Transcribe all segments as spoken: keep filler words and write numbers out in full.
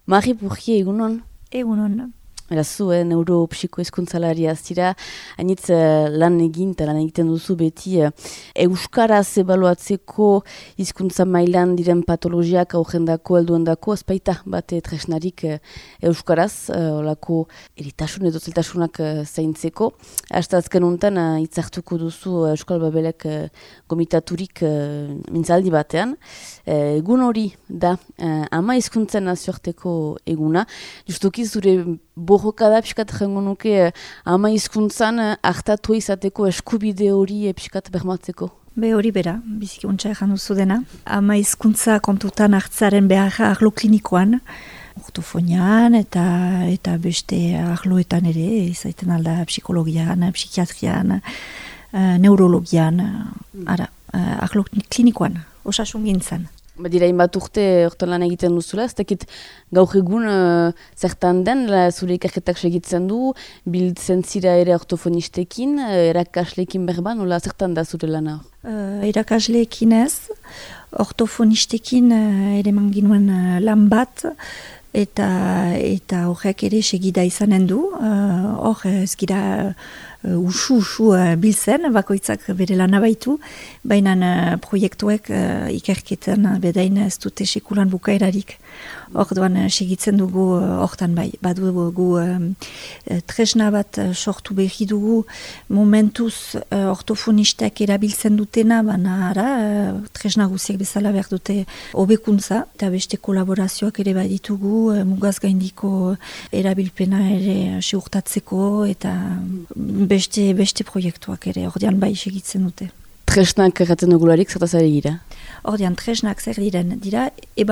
Mari Burgie, egunon? Egunon. Era zu, eh, neuropsikohezkuntzalaria zira, hainitz eh, lan egin eta lan egiten duzu beti eh, euskaraz ebaluatzeko hizkuntza mailan diren patologiak aurrendako, helduendako, ezpaita bat eh, tresnarik eh, euskaraz, eh, olako eritasun edo zeltasunak eh, zaintzeko. Astazken untan eh, hitzartuko duzu eh, Euskal Babelek eh, gomitaturik eh, mintzaldi batean. Eh, egun hori da eh, ama hizkuntzen nazioarteko eguna. Justuki zure borrokada pixkat jango nuke eh, ama hizkuntzan eh, hartatu izateko eskubide hori eh, pixkat bermatzeko. Be hori bera, biziki untsa ejan duzu dena. Ama hizkuntza kontutan hartzaren beharra arlo klinikoan, ortofonian eta eta beste arloetan ere, izaiten alda psikologian, psikiatrian, uh, neurologian, uh, ara, uh, arlo klinikoan, osasun gintzan. Badira inbat urte hortan lan egiten duzula, ez dakit gaur egun uh, zertan den, la, zure ikerketak segitzen du, biltzen zira ere ortofonistekin, uh, erakasleekin berban, nola zertan da zure lana? Uh, erakasleekin ez, ortofonistekin uh, ere manginuen uh, lan bat, eta eta horrek ere segida izanen du, hor uh, ez gira uh, usu usu uh, biltzen, bakoitzak bere lana baitu, baina uh, proiektuek uh, ikerketan uh, bedain ez dute sekulan bukaerarik. Orduan uh, segitzen dugu hortan uh, bai, badugu um, tresna bat uh, sortu berri dugu momentuz uh, ortofonistek erabiltzen dutena, baina ara uh, tresna guziak bezala behar dute hobekuntza, eta beste kolaborazioak ere baditugu uh, mugaz gaindiko erabilpena ere seurtatzeko eta beste, beste proiektuak ere ordean bai segitzen dute. Tresnak erratzen dugularik, zertaz ari gira? Ordean, tresnak zer diren, dira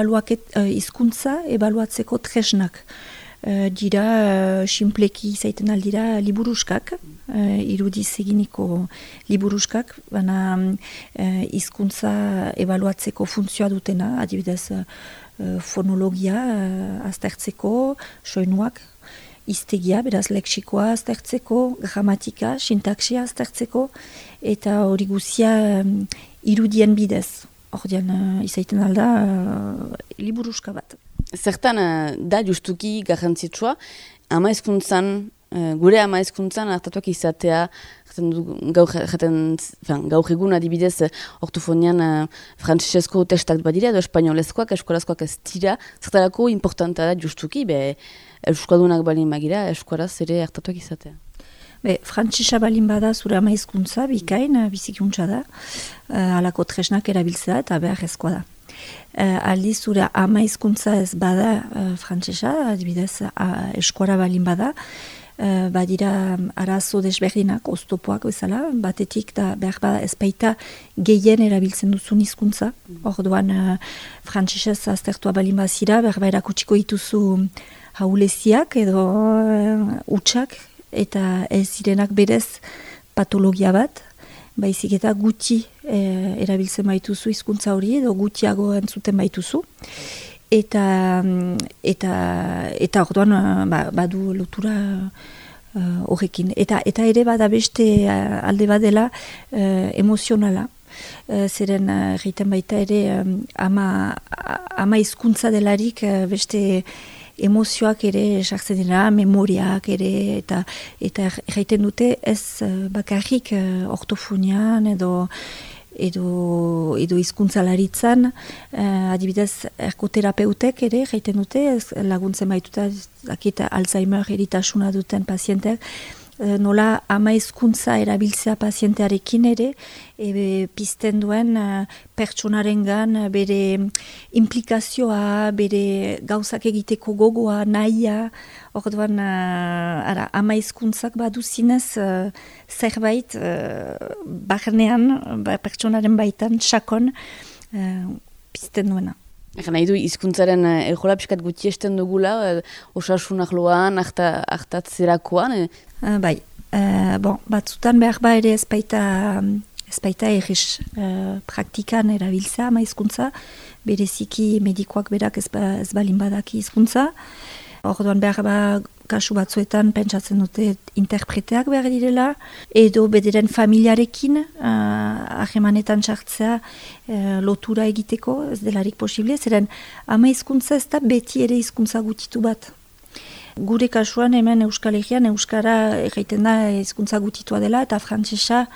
hizkuntza uh, ebaluatzeko tresnak. Uh, dira, uh, simpleki izaiten aldira liburuskak, uh, irudiz eginiko liburuskak, baina hizkuntza uh, ebaluatzeko funtzioa dutena, adibidez uh, fonologia uh, aztertzeko, soinuak, iztegia, beraz leksikoa aztertzeko, gramatika, sintaksia aztertzeko, eta hori guzia um, irudien bidez. Ordean, uh, izaiten alda, uh, liburuska bat. Zertan uh, da justuki garrantzitsua, ama hizkuntzan, uh, gure ama hizkuntzan hartatuak izatea, gaur, jaten, gaur egun adibidez ortofonian uh, frantsesezko testak badira, edo espainolezkoak, eskolazkoak ez dira, zertarako importanta da justuki, be, euskadunak balin magira, eskolaz ere hartatuak izatea. Be, frantsesa balin bada zure ama hizkuntza, bikain, bizikuntza da, uh, alako tresnak erabiltzea eta beharrezkoa da. Uh, aldi zure ama hizkuntza ez bada uh, frantsesa, adibidez uh, eskuara balin bada, uh, badira arazo desberdinak, oztopoak bezala, batetik da behar bada ezpaita gehien erabiltzen duzun hizkuntza. Orduan uh, frantsesez aztertua balin bazira, behar ba erakutsiko dituzu hauleziak edo uh, utxak, eta ez zirenak berez patologia bat, baizik eta gutxi e, erabiltzen baituzu hizkuntza hori edo gutxiago entzuten baituzu. Eta eta eta orduan ba, badu lotura horrekin. Uh, eta eta ere bada beste uh, alde badela uh, emozionala. Uh, zeren egiten uh, baita ere um, ama, ama hizkuntza delarik uh, beste emozioak ere sartzen dira, memoriak ere, eta eta egiten dute ez uh, bakarrik uh, ortofonian edo edo edo hizkuntzalaritzan, uh, adibidez ergoterapeutek ere egiten dute ez, laguntzen baituta akita Alzheimer eritasuna duten pazienteak, uh, nola ama hizkuntza erabiltzea pazientearekin ere e, pizten duen uh, pertsonarengan bere implikazioa, bere gauzak egiteko gogoa, nahia. Orduan, uh, ara, ama hizkuntzak badu zinez uh, zerbait uh, barnean, ba, pertsonaren baitan, sakon, uh, pizten duena. Egan nahi du, hizkuntzaren uh, erjola piskat gutxi esten dugula, uh, osasun ahloan, hartatzerakoan? Eh? Uh, bai, uh, bon, batzutan behar ba ere ezpaita, ezpaita erriz uh, praktikan erabiltza ama hizkuntza, bereziki medikoak berak ez, ba, ez balin badaki hizkuntza. Orduan behar ba kasu batzuetan pentsatzen dute interpreteak behar direla, edo bederen familiarekin uh, ahemanetan txartzea uh, lotura egiteko, ez delarik posible, zeren ama hizkuntza ez da beti ere hizkuntza gutitu bat. Gure kasuan hemen Euskal Herrian Euskara egiten da hizkuntza gutitua dela eta frantsesa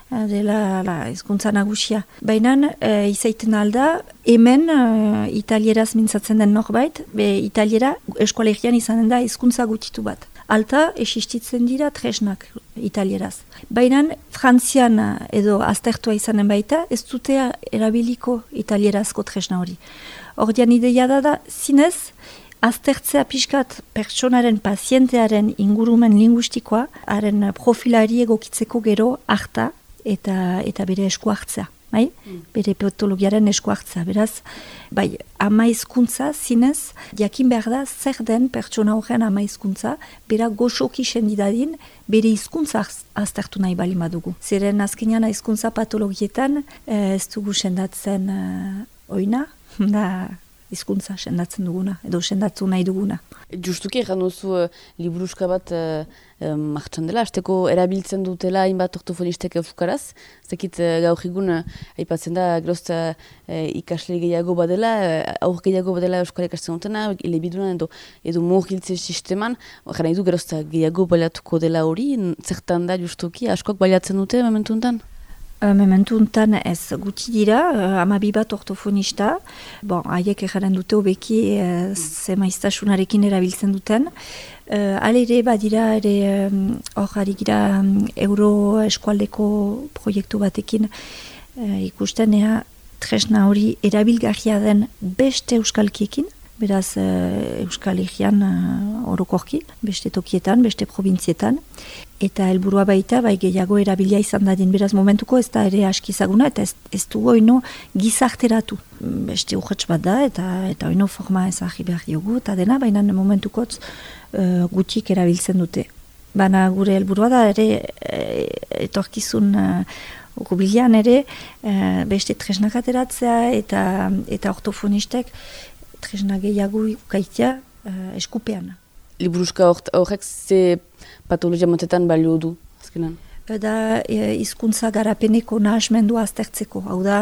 dela la, hizkuntza nagusia. Baina e, izaiten alda, hemen e, italieraz mintzatzen den norbait, be italiera Euskal Herrian izanen da hizkuntza gutitu bat. Alta existitzen dira tresnak italieraz. Baina frantzian edo aztertua izanen baita, ez dute erabiliko italierazko tresna hori. Ordian ideia da da, zinez, aztertzea pixkat pertsonaren, pazientearen ingurumen linguistikoa, haren profilari egokitzeko gero harta eta eta bere esku hartzea, bai? Mm. Bere patologiaren esku hartzea. Beraz, bai, ama hizkuntza zinez, jakin behar da zer den pertsona horren ama hizkuntza, bera goxoki sendidadin, bere hizkuntza aztertu nahi bali badugu. Zeren azkenean hizkuntza patologietan ez dugu sendatzen uh, oina, da hizkuntza sendatzen duguna, edo sendatu nahi duguna. Justuki egan duzu uh, liburuska bat uh, um, martxan dela, azteko erabiltzen dutela hainbat ortofonistek euskaraz, zekit uh, gaur egun uh, aipatzen da gerozta uh, ikasle gehiago badela, uh, aur gehiago badela euskal ikasten dutena, elebidunan edo, edo mugiltze sisteman, jara nahi du gerozta gehiago baliatuko dela hori, zertan da justuki, askoak baliatzen dute momentu enten? Mementu untan ez guti dira, uh, amabi bat ortofonista, bon, haiek egaren dute hobeki uh, zemaiztasunarekin erabiltzen duten. Uh, ale ere badira ere hor um, ari gira um, euro eskualdeko proiektu batekin uh, ikusten ea tresna hori erabilgarria den beste euskalkiekin, beraz uh, Euskal Herrian uh, orokorki, beste tokietan, beste provintzietan. Eta helburua baita, bai gehiago erabilia izan dadin, beraz momentuko ez da ere askizaguna, eta ez, ez dugu oino gizarteratu. Beste urratx bat da, eta eta oino forma ezagri behar diogu, eta dena, baina momentukotz uh, gutik erabiltzen dute. Baina gure helburua da ere e, etorkizun uh, urbilian ere uh, beste tresnak ateratzea, eta, eta ortofonistek tresna gehiago ukaitea uh, eskupean. Liburuska horrek ze patologia motetan balio du, azkenan? Da hizkuntza e, garapeneko nahasmendua aztertzeko. Hau da,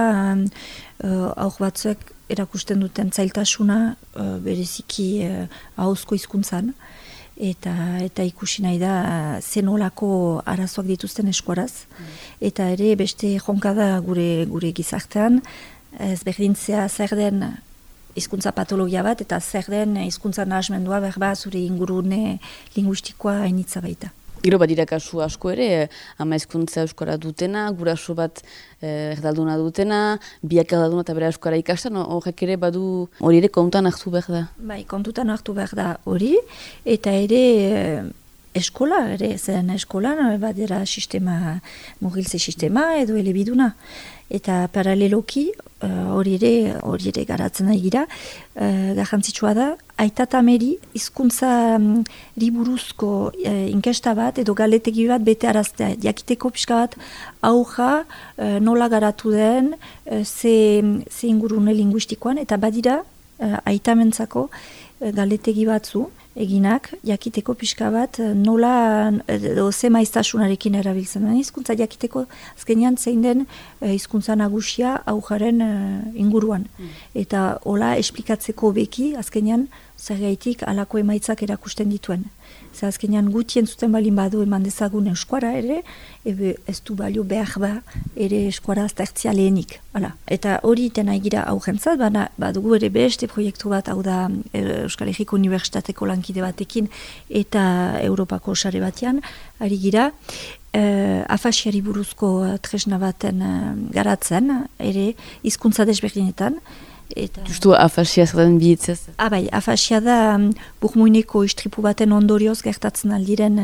uh, aur batzuek erakusten duten zailtasuna uh, bereziki ahozko uh, hizkuntzan, eta eta ikusi nahi da zenolako arazoak dituzten eskuaraz. Mm. Eta ere beste jonka da gure, gure gizartean, ez berdintzea zer den hizkuntza patologia bat, eta zer den hizkuntza nahasmendua berba zure ingurune linguistikoa hainitza baita. Gero badira kasu asko ere, ama hizkuntza euskara dutena, guraso bat eh, erdalduna dutena, biak erdalduna eta bera euskara ikasten, horrek ere badu hori ere kontutan hartu behar da? Bai, kontutan hartu behar da hori, eta ere eh, eskola, ere zen eskolan, badera sistema, mugiltze sistema edo elebiduna. Eta paraleloki, hori uh, ere, hori ere garatzen nahi gira, uh, garrantzitsua da, aitatameri hizkuntza um, riburuzko uh, inkesta bat edo galetegi bat bete araztea. Jakiteko pixka bat auja uh, nola garatu den, uh, ze, ze ingurune linguistikoan, eta badira uh, aitamentzako uh, galetegi batzu, eginak, jakiteko pixka bat nola edo ze maiztasunarekin erabiltzen den hizkuntza, jakiteko azkenean zein den hizkuntza nagusia aujaren inguruan. Mm. Eta hola esplikatzeko beki azkenean zergaitik alako emaitzak erakusten dituen. Zer azkenean gutien zuten balin badu eman dezagun eskuara ere, ebe ez du balio behar ba ere eskuara aztertzia lehenik. Hala. Eta hori iten aigira augentzat, baina badugu ere beste proiektu bat, hau da Euskal Herriko Unibertsitateko lankide batekin eta Europako sare batean, ari gira, Uh, afasiari buruzko tresna baten uh, garatzen, ere hizkuntza desberdinetan. Eta... Justu afasia zerren bihitzez? Ah, bai, afasia da um, burmuineko istripu baten ondorioz gertatzen aldiren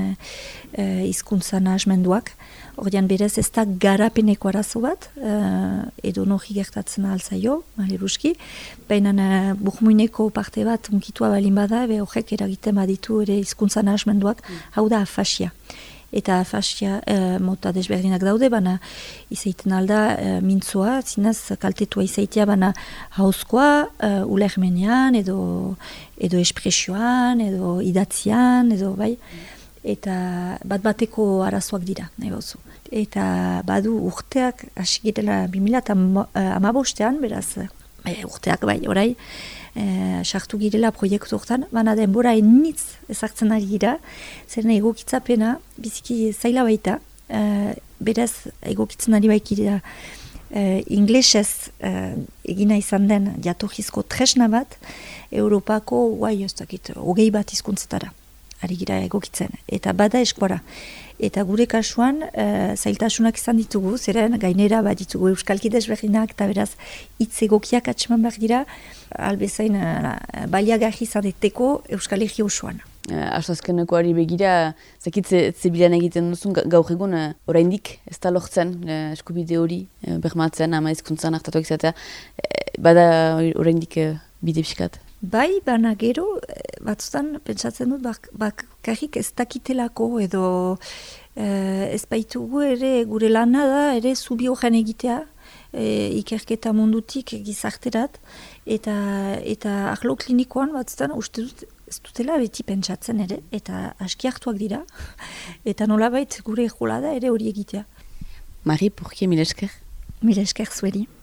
hizkuntza uh, nahasmenduak. Ordean berez ez da garapeneko arazo bat, uh, edo nohi gertatzen alzaio, maleruski, baina uh, burmuineko parte bat unkitua balin bada, be horrek eragiten baditu ere hizkuntza nahasmenduak, mm. hau da afasia. eta afasia uh, mota desberdinak daude, baina izaiten alda uh, mintzoa, zinez kaltetua izaitea, baina hauzkoa, uh, ulermenean, edo, edo espresioan, edo idatzian, edo bai, eta bat bateko arazoak dira, nahi bauzu. Eta badu urteak, hasi girela bi mila hamabostean, beraz, bai, urteak bai, orai, sartu e, girela proiektu hortan, baina denbora enitz ezartzen ari gira, zer nahi egokitzapena, biziki zaila baita, e, beraz egokitzen ari baikira e, inglesez e, egina izan den jatorrizko tresna bat, Europako, guai, ez dakit, hogei bat hizkuntzetara ari gira egokitzen, eta bada eskuara. Eta gure kasuan, e, zailtasunak izan ditugu, zeren gainera bat ditugu euskalki desberdinak, eta beraz hitz egokiak atseman behar dira, albezain uh, baliagarri izaneteko Euskal Herri osoan. Uh, Azkeneko ari begira, zakit zebilan egiten duzun gaur egun, uh, oraindik ez da lortzen uh, eskubide hori uh, bermatzen, ama hizkuntzan hartatuak izatea, uh, bada oraindik uh, bide pixkat. Bai, baina gero, batzutan pentsatzen dut, bakarrik ez dakitelako edo uh, ez baitugu ere gure lana da, ere zubi horren egitea, E, ikerketa mundutik gizarterat, eta, eta arlo klinikoan batzutan uste dut ez dutela beti pentsatzen ere, eta aski hartuak dira, eta nolabait gure jola da ere hori egitea. Mari, porkie mil esker? Mil esker zueri.